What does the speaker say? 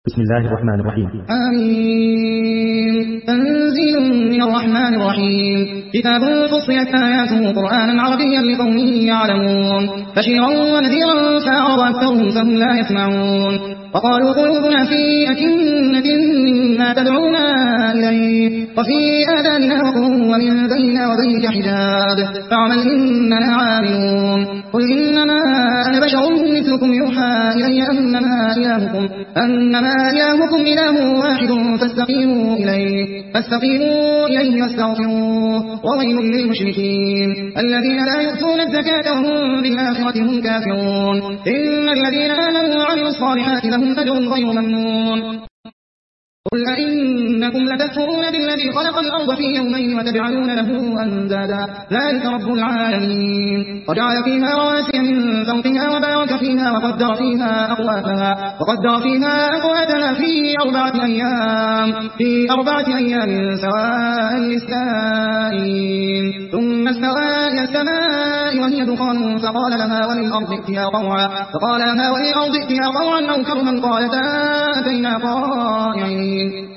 بسم الله الرحمن الرحيم. آمين. تنزيل من الرحمن الرحيم. كتاب فصلت آياته قرآنا عربيا لقوم يعلمون بشيرا ونذيرا فأعرض أكثرهم فهم لا يسمعون وقالوا قلوبنا في أكنة مما تدعونا إليه وفي آذاننا وقر ومن بيننا وبينك حجاب فاعمل إننا عاملون قل إنما أنا بشر مثلكم يوحى إلي أنما إلهكم إله واحد فاستقيموا إليه واستغفروه وويل للمشركين الذين لا يؤتون الزكاة وهم بالآخرة هم كافرون إن الذين آمنوا وعملوا الصالحات لهم أجر غير ممنون قل أئنكم لتكفرون بالذي خلق الأرض في يومين وتجعلون له أندادا ذلك رب العالمين وجعل فيها رواسي من فوقها وبارك فيها وقدر فيها أقواتها في أربعة أيام سواء للسائلين ثم استوى إلى السماء وهي دخان فقال لها وللأرض ائتيا طوعا أو كرها قالتا أتينا طائعين